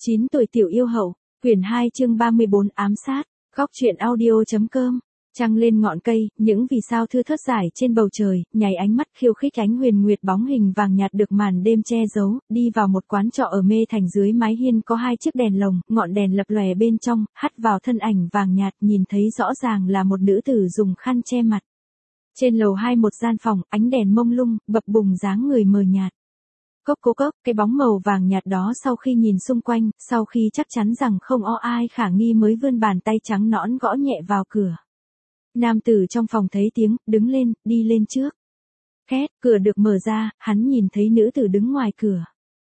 9 tuổi tiểu yêu hậu, quyển 2 chương 34 ám sát, góc truyện audio.com. Trăng lên ngọn cây, những vì sao thưa thớt rải trên bầu trời, nháy ánh mắt khiêu khích ánh huyền nguyệt bóng hình vàng nhạt được màn đêm che giấu, đi vào một quán trọ ở Mê Thành dưới mái hiên có 2 chiếc đèn lồng, ngọn đèn lập lòe bên trong, hắt vào thân ảnh vàng nhạt nhìn thấy rõ ràng là một nữ tử dùng khăn che mặt. Trên lầu 2 một gian phòng, ánh đèn mông lung, bập bùng dáng người mờ nhạt. Cốc cố cốc, cái bóng màu vàng nhạt đó sau khi nhìn xung quanh, sau khi chắc chắn rằng không có ai khả nghi mới vươn bàn tay trắng nõn gõ nhẹ vào cửa. Nam tử trong phòng thấy tiếng, đứng lên, đi lên trước. Két, cửa được mở ra, hắn nhìn thấy nữ tử đứng ngoài cửa.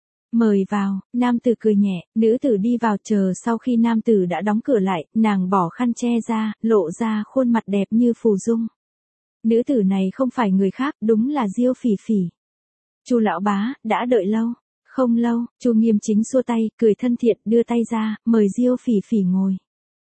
Mời vào, nam tử cười nhẹ, nữ tử đi vào chờ sau khi nam tử đã đóng cửa lại, nàng bỏ khăn che ra, lộ ra khuôn mặt đẹp như phù dung. Nữ tử này không phải người khác, đúng là Diêu Phỉ Phỉ. Chu lão bá, đã đợi lâu. Không lâu, Chu Nghiêm Chính xua tay, cười thân thiện, đưa tay ra, mời Diêu Phỉ Phỉ ngồi.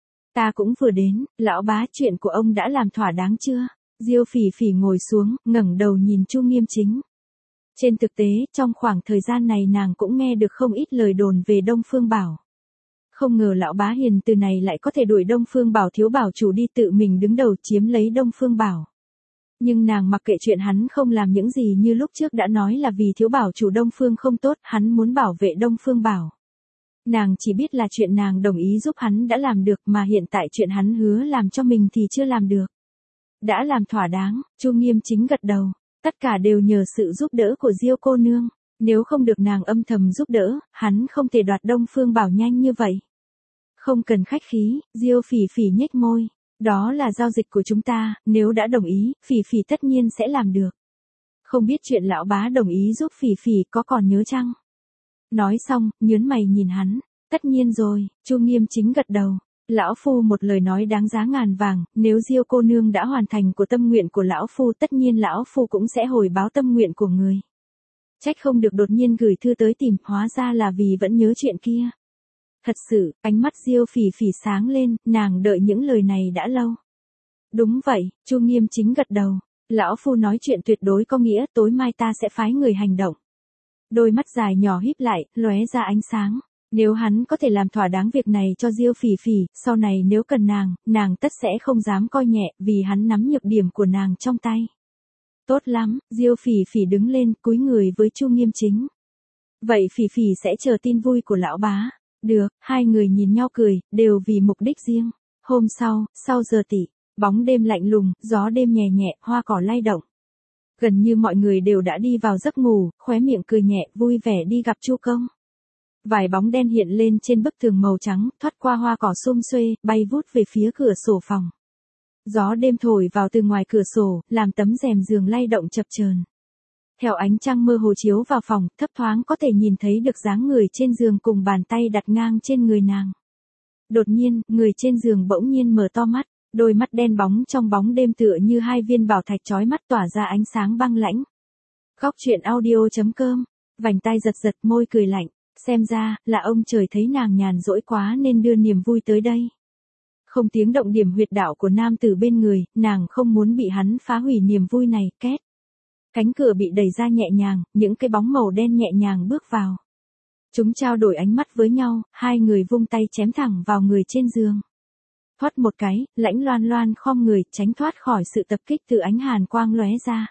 Ta cũng vừa đến, lão bá, chuyện của ông đã làm thỏa đáng chưa? Diêu Phỉ Phỉ ngồi xuống, ngẩng đầu nhìn Chu Nghiêm Chính. Trên thực tế, trong khoảng thời gian này nàng cũng nghe được không ít lời đồn về Đông Phương Bảo. Không ngờ lão bá hiền từ này lại có thể đuổi Đông Phương Bảo thiếu bảo chủ đi tự mình đứng đầu chiếm lấy Đông Phương Bảo. Nhưng nàng mặc kệ chuyện hắn không làm những gì như lúc trước đã nói là vì thiếu bảo chủ Đông Phương không tốt, hắn muốn bảo vệ Đông Phương Bảo. Nàng chỉ biết là chuyện nàng đồng ý giúp hắn đã làm được mà hiện tại chuyện hắn hứa làm cho mình thì chưa làm được. Đã làm thỏa đáng, Chu Nghiêm Chính gật đầu, tất cả đều nhờ sự giúp đỡ của Diêu cô nương, nếu không được nàng âm thầm giúp đỡ, hắn không thể đoạt Đông Phương Bảo nhanh như vậy. Không cần khách khí, Diêu Phỉ Phỉ nhếch môi. Đó là giao dịch của chúng ta, nếu đã đồng ý, Phỉ Phỉ tất nhiên sẽ làm được. Không biết chuyện lão bá đồng ý giúp Phỉ Phỉ có còn nhớ chăng? Nói xong, nhớn mày nhìn hắn, tất nhiên rồi, Chu Nghiêm Chính gật đầu. Lão phu một lời nói đáng giá ngàn vàng, nếu Diêu cô nương đã hoàn thành của tâm nguyện của lão phu tất nhiên lão phu cũng sẽ hồi báo tâm nguyện của người. Trách không được đột nhiên gửi thư tới tìm, hóa ra là vì vẫn nhớ chuyện kia. Thật sự, ánh mắt Diêu Phỉ Phỉ sáng lên, nàng đợi những lời này đã lâu. Đúng vậy, Chu Nghiêm Chính gật đầu. Lão phu nói chuyện tuyệt đối có nghĩa, tối mai ta sẽ phái người hành động. Đôi mắt dài nhỏ híp lại, lóe ra ánh sáng. Nếu hắn có thể làm thỏa đáng việc này cho Diêu Phỉ Phỉ, sau này nếu cần nàng tất sẽ không dám coi nhẹ, vì hắn nắm nhược điểm của nàng trong tay. Tốt lắm, Diêu Phỉ Phỉ đứng lên, cúi người với Chu Nghiêm Chính. Vậy Phỉ Phỉ sẽ chờ tin vui của lão bá. Được, hai người nhìn nhau cười, đều vì mục đích riêng. Hôm sau giờ tỉ, bóng đêm lạnh lùng, gió đêm nhẹ nhẹ, hoa cỏ lay động. Gần như mọi người đều đã đi vào giấc ngủ, khóe miệng cười nhẹ, vui vẻ đi gặp Chu công. Vài bóng đen hiện lên trên bức tường màu trắng, thoát qua hoa cỏ xum xuê, bay vút về phía cửa sổ phòng. Gió đêm thổi vào từ ngoài cửa sổ, làm tấm rèm giường lay động chập chờn. Theo ánh trăng mơ hồ chiếu vào phòng, thấp thoáng có thể nhìn thấy được dáng người trên giường cùng bàn tay đặt ngang trên người nàng. Đột nhiên, người trên giường bỗng nhiên mở to mắt, đôi mắt đen bóng trong bóng đêm tựa như 2 viên bảo thạch chói mắt tỏa ra ánh sáng băng lãnh. Góc truyện audio.com, vành tai giật giật môi cười lạnh, xem ra, là ông trời thấy nàng nhàn rỗi quá nên đưa niềm vui tới đây. Không tiếng động điểm huyệt đạo của nam tử bên người, nàng không muốn bị hắn phá hủy niềm vui này, két. Cánh cửa bị đẩy ra nhẹ nhàng, những cái bóng màu đen nhẹ nhàng bước vào. Chúng trao đổi ánh mắt với nhau, hai người vung tay chém thẳng vào người trên giường. Thoát một cái, Lãnh Loan Loan khom người, tránh thoát khỏi sự tập kích từ ánh hàn quang lóe ra.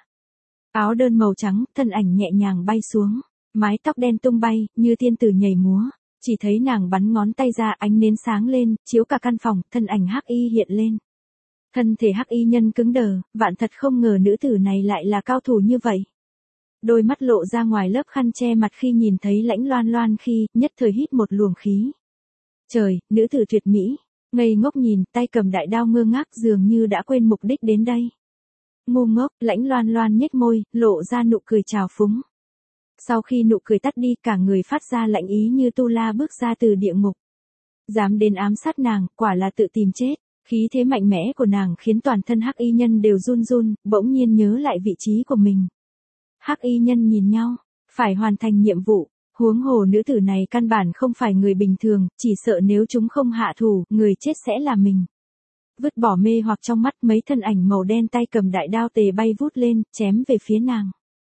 Áo đơn màu trắng, thân ảnh nhẹ nhàng bay xuống, mái tóc đen tung bay, như tiên tử nhảy múa. Chỉ thấy nàng bắn ngón tay ra, ánh nến sáng lên, chiếu cả căn phòng, thân ảnh hắc y hiện lên. Thân thể hắc y nhân cứng đờ, vạn thật không ngờ nữ tử này lại là cao thủ như vậy. Đôi mắt lộ ra ngoài lớp khăn che mặt khi nhìn thấy Lãnh Loan Loan khi, nhất thời hít một luồng khí. Trời, nữ tử tuyệt mỹ, ngây ngốc nhìn, tay cầm đại đao ngơ ngác dường như đã quên mục đích đến đây. Ngu ngốc, Lãnh Loan Loan nhếch môi, lộ ra nụ cười trào phúng. Sau khi nụ cười tắt đi cả người phát ra lạnh ý như tu la bước ra từ địa ngục. Dám đến ám sát nàng, quả là tự tìm chết. Khí thế mạnh mẽ của nàng khiến toàn thân hắc y nhân đều run run, bỗng nhiên nhớ lại vị trí của mình. Hắc y nhân nhìn nhau, phải hoàn thành nhiệm vụ, huống hồ nữ tử này căn bản không phải người bình thường, chỉ sợ nếu chúng không hạ thủ, người chết sẽ là mình. Vứt bỏ mê hoặc trong mắt mấy thân ảnh màu đen tay cầm đại đao tề bay vút lên, chém về phía nàng.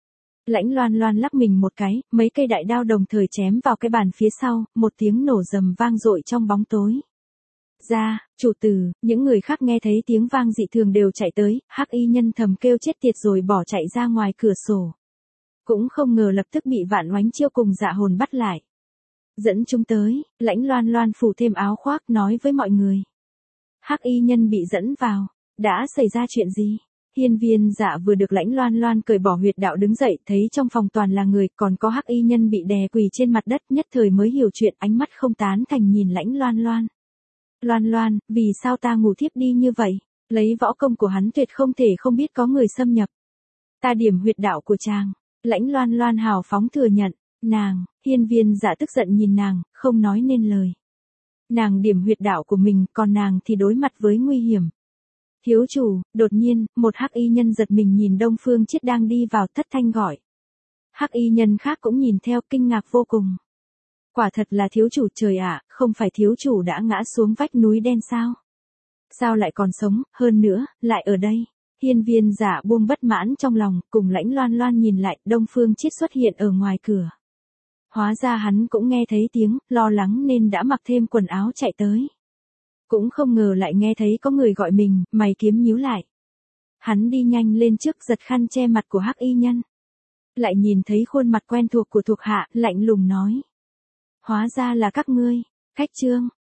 Lãnh Loan Loan lắc mình một cái, mấy cây đại đao đồng thời chém vào cái bàn phía sau, một tiếng nổ rầm vang dội trong bóng tối. Ra, chủ tử, những người khác nghe thấy tiếng vang dị thường đều chạy tới, hắc y nhân thầm kêu chết tiệt rồi bỏ chạy ra ngoài cửa sổ. Cũng không ngờ lập tức bị Vạn Oánh Chiêu cùng Dạ Hồn bắt lại. Dẫn chúng tới, Lãnh Loan Loan phủ thêm áo khoác nói với mọi người. Hắc y nhân bị dẫn vào, đã xảy ra chuyện gì? Hiên Viên Dạ vừa được Lãnh Loan Loan cởi bỏ huyệt đạo đứng dậy, thấy trong phòng toàn là người, còn có hắc y nhân bị đè quỳ trên mặt đất, nhất thời mới hiểu chuyện, ánh mắt không tán thành nhìn Lãnh Loan Loan. Loan Loan, vì sao ta ngủ thiếp đi như vậy? Lấy võ công của hắn tuyệt không thể không biết có người xâm nhập. Ta điểm huyệt đạo của chàng. Lãnh Loan Loan hào phóng thừa nhận. Nàng, Hiên Viên Dạ tức giận nhìn nàng, không nói nên lời. Nàng điểm huyệt đạo của mình, còn nàng thì đối mặt với nguy hiểm. Thiếu chủ, đột nhiên, một hắc y nhân giật mình nhìn Đông Phương Chiết đang đi vào, thất thanh gọi. Hắc y nhân khác cũng nhìn theo, kinh ngạc vô cùng. Quả thật là thiếu chủ, trời ạ, không phải thiếu chủ đã ngã xuống vách núi đen sao? Sao lại còn sống, hơn nữa, lại ở đây? Hiên Viên Dạ buông bất mãn trong lòng, cùng Lãnh Loan Loan nhìn lại, Đông Phương Chiết xuất hiện ở ngoài cửa. Hóa ra hắn cũng nghe thấy tiếng, lo lắng nên đã mặc thêm quần áo chạy tới. Cũng không ngờ lại nghe thấy có người gọi mình, mày kiếm nhíu lại. Hắn đi nhanh lên trước giật khăn che mặt của hắc y nhân. Lại nhìn thấy khuôn mặt quen thuộc của thuộc hạ, lạnh lùng nói. Hóa ra là các ngươi, Khách Trương,